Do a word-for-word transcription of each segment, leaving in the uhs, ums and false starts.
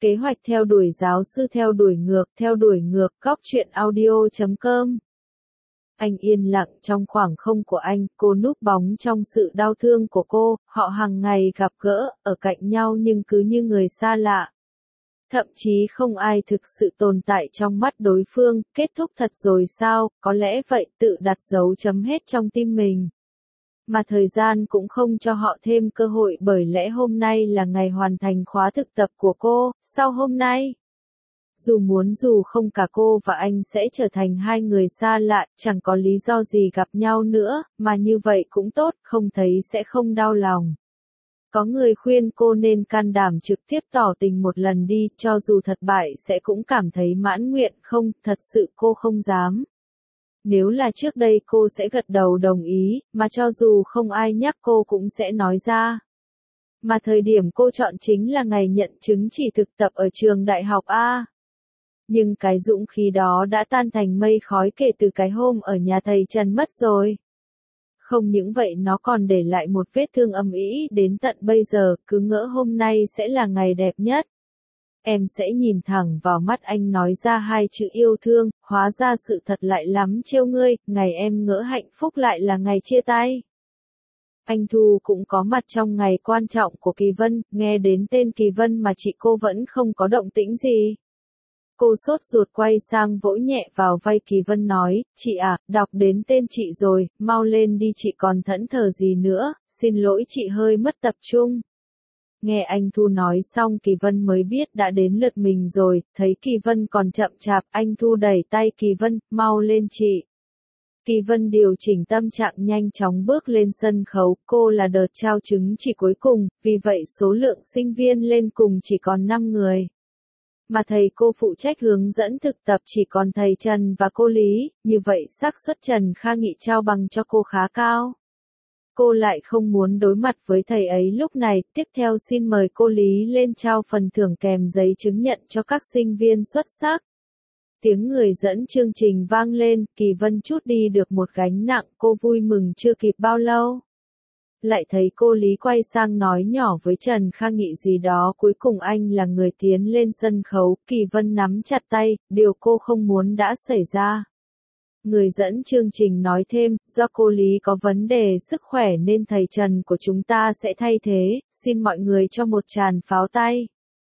Kế hoạch theo đuổi giáo sư theo đuổi ngược, theo đuổi ngược, góc truyện audio chấm com. Anh yên lặng trong khoảng không của anh, cô núp bóng trong sự đau thương của cô, họ hàng ngày gặp gỡ, ở cạnh nhau nhưng cứ như người xa lạ. Thậm chí không ai thực sự tồn tại trong mắt đối phương, kết thúc thật rồi sao, có lẽ vậy, tự đặt dấu chấm hết trong tim mình. Mà thời gian cũng không cho họ thêm cơ hội bởi lẽ hôm nay là ngày hoàn thành khóa thực tập của cô, sau hôm nay. Dù muốn dù không cả cô và anh sẽ trở thành hai người xa lạ, chẳng có lý do gì gặp nhau nữa, mà như vậy cũng tốt, không thấy sẽ không đau lòng. Có người khuyên cô nên can đảm trực tiếp tỏ tình một lần đi, cho dù thất bại sẽ cũng cảm thấy mãn nguyện, không, thật sự cô không dám. Nếu là trước đây cô sẽ gật đầu đồng ý, mà cho dù không ai nhắc cô cũng sẽ nói ra. Mà thời điểm cô chọn chính là ngày nhận chứng chỉ thực tập ở trường đại học A. Nhưng cái dũng khí đó đã tan thành mây khói kể từ cái hôm ở nhà thầy Trần mất rồi. Không những vậy nó còn để lại một vết thương âm ỉ đến tận bây giờ, cứ ngỡ hôm nay sẽ là ngày đẹp nhất. Em sẽ nhìn thẳng vào mắt anh nói ra hai chữ yêu thương, hóa ra sự thật lại lắm trêu ngươi, ngày em ngỡ hạnh phúc lại là ngày chia tay. Anh Thu cũng có mặt trong ngày quan trọng của Kỳ Vân, nghe đến tên Kỳ Vân mà chị cô vẫn không có động tĩnh gì. Cô sốt ruột quay sang vỗ nhẹ vào vai Kỳ Vân nói, chị à, đọc đến tên chị rồi, mau lên đi chị còn thẫn thờ gì nữa, xin lỗi chị hơi mất tập trung. Nghe anh Thu nói xong Kỳ Vân mới biết đã đến lượt mình rồi, thấy Kỳ Vân còn chậm chạp, anh Thu đẩy tay Kỳ Vân, mau lên chị. Kỳ Vân điều chỉnh tâm trạng nhanh chóng bước lên sân khấu, cô là đợt trao chứng chỉ cuối cùng, vì vậy số lượng sinh viên lên cùng chỉ còn năm người. Mà thầy cô phụ trách hướng dẫn thực tập chỉ còn thầy Trần và cô Lý, như vậy xác suất Trần Kha Nghị trao bằng cho cô khá cao. Cô lại không muốn đối mặt với thầy ấy lúc này, tiếp theo xin mời cô Lý lên trao phần thưởng kèm giấy chứng nhận cho các sinh viên xuất sắc. Tiếng người dẫn chương trình vang lên, Kỳ Vân chút đi được một gánh nặng, cô vui mừng chưa kịp bao lâu. Lại thấy cô Lý quay sang nói nhỏ với Trần Kha Nghị gì đó, cuối cùng anh là người tiến lên sân khấu, Kỳ Vân nắm chặt tay, điều cô không muốn đã xảy ra. Người dẫn chương trình nói thêm, do cô Lý có vấn đề sức khỏe nên thầy Trần của chúng ta sẽ thay thế, xin mọi người cho một tràng pháo tay.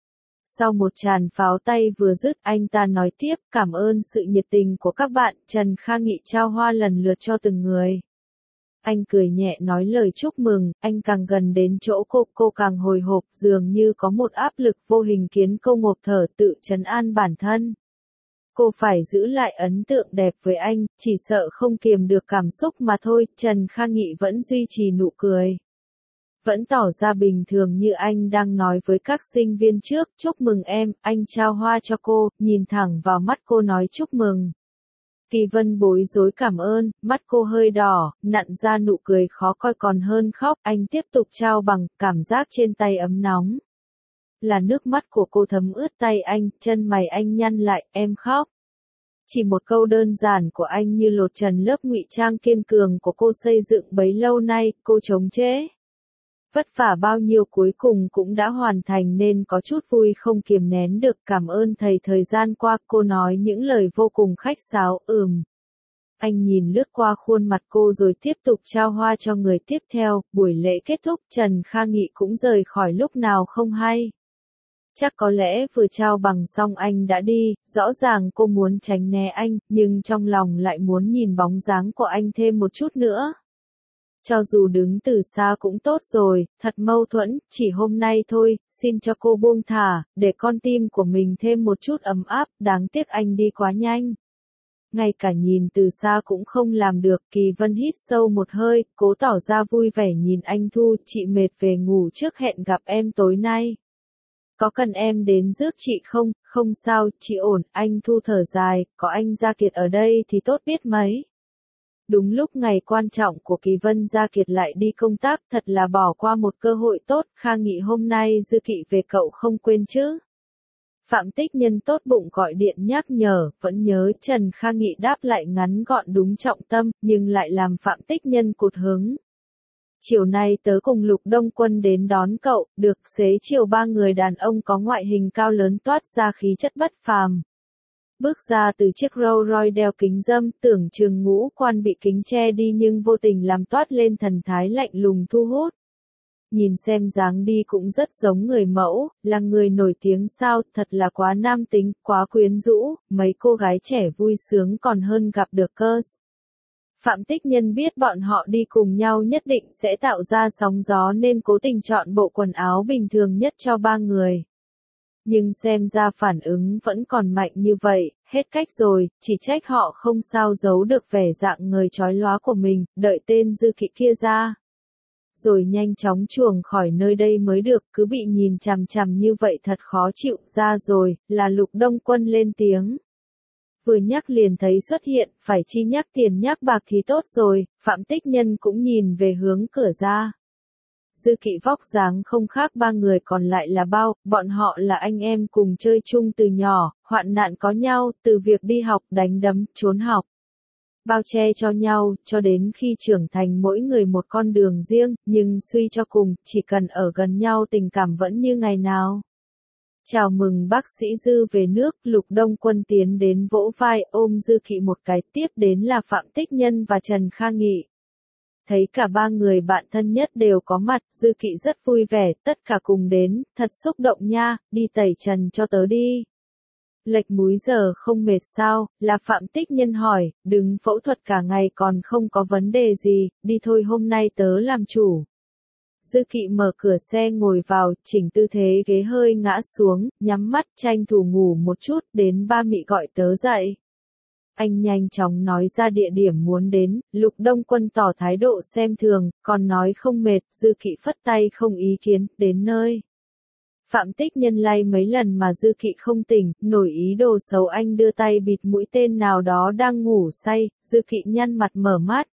Sau một tràng pháo tay vừa dứt, anh ta nói tiếp, cảm ơn sự nhiệt tình của các bạn, Trần Kha Nghị trao hoa lần lượt cho từng người. Anh cười nhẹ nói lời chúc mừng, anh càng gần đến chỗ cô, cô càng hồi hộp, dường như có một áp lực vô hình khiến cô ngộp thở tự trấn an bản thân. Cô phải giữ lại ấn tượng đẹp với anh, chỉ sợ không kiềm được cảm xúc mà thôi, Trần Kha Nghị vẫn duy trì nụ cười. Vẫn tỏ ra bình thường như anh đang nói với các sinh viên trước, chúc mừng em, anh trao hoa cho cô, nhìn thẳng vào mắt cô nói chúc mừng. Kỳ Vân bối rối cảm ơn, mắt cô hơi đỏ, nặn ra nụ cười khó coi còn hơn khóc, anh tiếp tục trao bằng, cảm giác trên tay ấm nóng. Là nước mắt của cô thấm ướt tay anh, chân mày anh nhăn lại, em khóc. Chỉ một câu đơn giản của anh như lột trần lớp ngụy trang kiên cường của cô xây dựng bấy lâu nay, cô chống chế. Vất vả bao nhiêu cuối cùng cũng đã hoàn thành nên có chút vui không kiềm nén được, cảm ơn thầy thời gian qua, cô nói những lời vô cùng khách sáo, ừm. Anh nhìn lướt qua khuôn mặt cô rồi tiếp tục trao hoa cho người tiếp theo, buổi lễ kết thúc, Trần Kha Nghị cũng rời khỏi lúc nào không hay. Chắc có lẽ vừa trao bằng xong anh đã đi, rõ ràng cô muốn tránh né anh, nhưng trong lòng lại muốn nhìn bóng dáng của anh thêm một chút nữa. Cho dù đứng từ xa cũng tốt rồi, thật mâu thuẫn, chỉ hôm nay thôi, xin cho cô buông thả, để con tim của mình thêm một chút ấm áp, đáng tiếc anh đi quá nhanh. Ngay cả nhìn từ xa cũng không làm được, Kỳ Vân hít sâu một hơi, cố tỏ ra vui vẻ nhìn anh Thu, chị mệt về ngủ trước hẹn gặp em tối nay. Có cần em đến rước chị không? Không sao, chị ổn, anh Thu thở dài, có anh Gia Kiệt ở đây thì tốt biết mấy. Đúng lúc ngày quan trọng của Kỳ Vân, Gia Kiệt lại đi công tác, thật là bỏ qua một cơ hội tốt, Kha Nghị hôm nay dư kỵ về cậu không quên chứ. Phạm Tích Nhân tốt bụng gọi điện nhắc nhở, vẫn nhớ, Trần Kha Nghị đáp lại ngắn gọn đúng trọng tâm, nhưng lại làm Phạm Tích Nhân cụt hứng. chiều nay tớ cùng Lục Đông Quân đến đón cậu, được xế chiều ba người đàn ông có ngoại hình cao lớn toát ra khí chất bất phàm. Bước ra từ chiếc Rolls Royce đeo kính râm, tưởng chừng ngũ quan bị kính che đi nhưng vô tình làm toát lên thần thái lạnh lùng thu hút. Nhìn xem dáng đi cũng rất giống người mẫu, là người nổi tiếng sao, thật là quá nam tính, quá quyến rũ, mấy cô gái trẻ vui sướng còn hơn gặp được cơ. Phạm Tích Nhân biết bọn họ đi cùng nhau nhất định sẽ tạo ra sóng gió nên cố tình chọn bộ quần áo bình thường nhất cho ba người. Nhưng xem ra phản ứng vẫn còn mạnh như vậy, hết cách rồi, chỉ trách họ không sao giấu được vẻ dạng người chói lóa của mình, đợi tên Dư Kỵ kia ra. Rồi nhanh chóng chuồng khỏi nơi đây mới được, cứ bị nhìn chằm chằm như vậy thật khó chịu. Ra rồi, là Lục Đông Quân lên tiếng. Vừa nhắc liền thấy xuất hiện, phải chi nhắc tiền nhắc bạc thì tốt rồi, Phạm Tích Nhân cũng nhìn về hướng cửa ra. Dư Kỵ vóc dáng không khác ba người còn lại là bao, bọn họ là anh em cùng chơi chung từ nhỏ, hoạn nạn có nhau, từ việc đi học đánh đấm, trốn học. Bao che cho nhau, cho đến khi trưởng thành mỗi người một con đường riêng, nhưng suy cho cùng, chỉ cần ở gần nhau tình cảm vẫn như ngày nào. Chào mừng bác sĩ Dư về nước, Lục Đông Quân tiến đến vỗ vai ôm Dư Kỵ một cái, tiếp đến là Phạm Tích Nhân và Trần Kha Nghị. Thấy cả ba người bạn thân nhất đều có mặt, Dư Kỵ rất vui vẻ, tất cả cùng đến, thật xúc động nha, đi tẩy trần cho tớ đi. Lệch múi giờ không mệt sao, là Phạm Tích Nhân hỏi, đứng phẫu thuật cả ngày còn không có vấn đề gì, đi thôi hôm nay tớ làm chủ. Dư Kỵ mở cửa xe ngồi vào, chỉnh tư thế ghế hơi ngã xuống, nhắm mắt tranh thủ ngủ một chút, đến ba mị gọi tớ dậy. Anh nhanh chóng nói ra địa điểm muốn đến, Lục Đông Quân tỏ thái độ xem thường, còn nói không mệt, Dư Kỵ phất tay không ý kiến, đến nơi. Phạm Tích Nhân lay mấy lần mà Dư Kỵ không tỉnh, nổi ý đồ xấu anh đưa tay bịt mũi tên nào đó đang ngủ say, Dư Kỵ nhăn mặt mở mắt.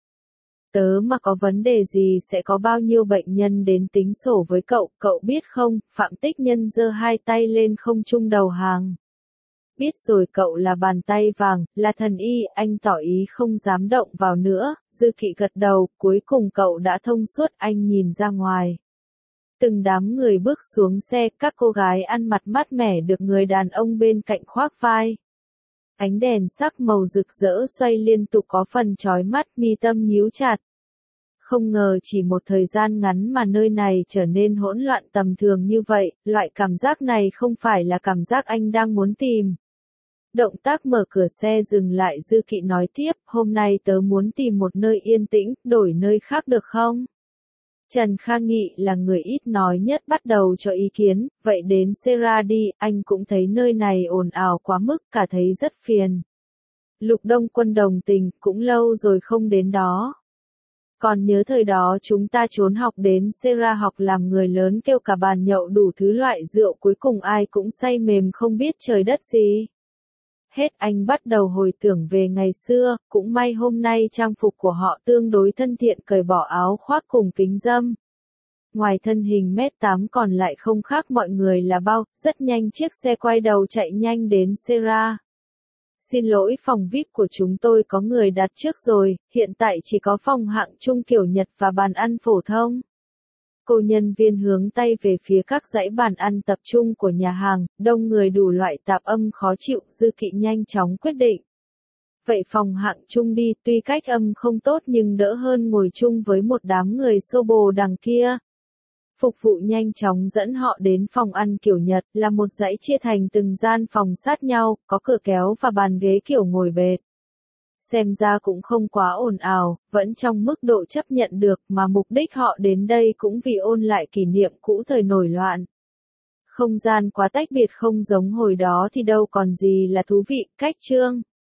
Tớ mà có vấn đề gì sẽ có bao nhiêu bệnh nhân đến tính sổ với cậu, cậu biết không? Phạm Tích Nhân giơ hai tay lên không trung đầu hàng. Biết rồi, cậu là bàn tay vàng, là thần y, anh tỏ ý không dám động vào nữa. Dư Kỵ gật đầu, cuối cùng cậu đã thông suốt, anh nhìn ra ngoài. Từng đám người bước xuống xe, các cô gái ăn mặc mát mẻ được người đàn ông bên cạnh khoác vai. Ánh đèn sắc màu rực rỡ xoay liên tục có phần chói mắt, mi tâm nhíu chặt. Không ngờ chỉ một thời gian ngắn mà nơi này trở nên hỗn loạn tầm thường như vậy, loại cảm giác này không phải là cảm giác anh đang muốn tìm. Động tác mở cửa xe dừng lại, Dư Kỵ nói tiếp, hôm nay tớ muốn tìm một nơi yên tĩnh, đổi nơi khác được không? Trần Kha Nghị là người ít nói nhất bắt đầu cho ý kiến, vậy đến Sera đi, anh cũng thấy nơi này ồn ào quá mức, cả thấy rất phiền. Lục Đông Quân đồng tình, cũng lâu rồi không đến đó. Còn nhớ thời đó chúng ta trốn học đến Sera học làm người lớn kêu cả bàn nhậu đủ thứ loại rượu cuối cùng ai cũng say mềm không biết trời đất gì. Hết anh bắt đầu hồi tưởng về ngày xưa, cũng may hôm nay trang phục của họ tương đối thân thiện cởi bỏ áo khoác cùng kính râm. Ngoài thân hình mét tám còn lại không khác mọi người là bao, rất nhanh chiếc xe quay đầu chạy nhanh đến Sera. Xin lỗi, phòng vi ai pi của chúng tôi có người đặt trước rồi, hiện tại chỉ có phòng hạng trung kiểu Nhật và bàn ăn phổ thông. Cô nhân viên hướng tay về phía các dãy bàn ăn tập trung của nhà hàng, đông người đủ loại tạp âm khó chịu, Dư Kỵ nhanh chóng quyết định. Vậy phòng hạng trung đi, tuy cách âm không tốt nhưng đỡ hơn ngồi chung với một đám người xô bồ đằng kia. Phục vụ nhanh chóng dẫn họ đến phòng ăn kiểu Nhật, là một dãy chia thành từng gian phòng sát nhau, có cửa kéo và bàn ghế kiểu ngồi bệt. Xem ra cũng không quá ồn ào, vẫn trong mức độ chấp nhận được mà mục đích họ đến đây cũng vì ôn lại kỷ niệm cũ thời nổi loạn. Không gian quá tách biệt không giống hồi đó thì đâu còn gì là thú vị, cách chương.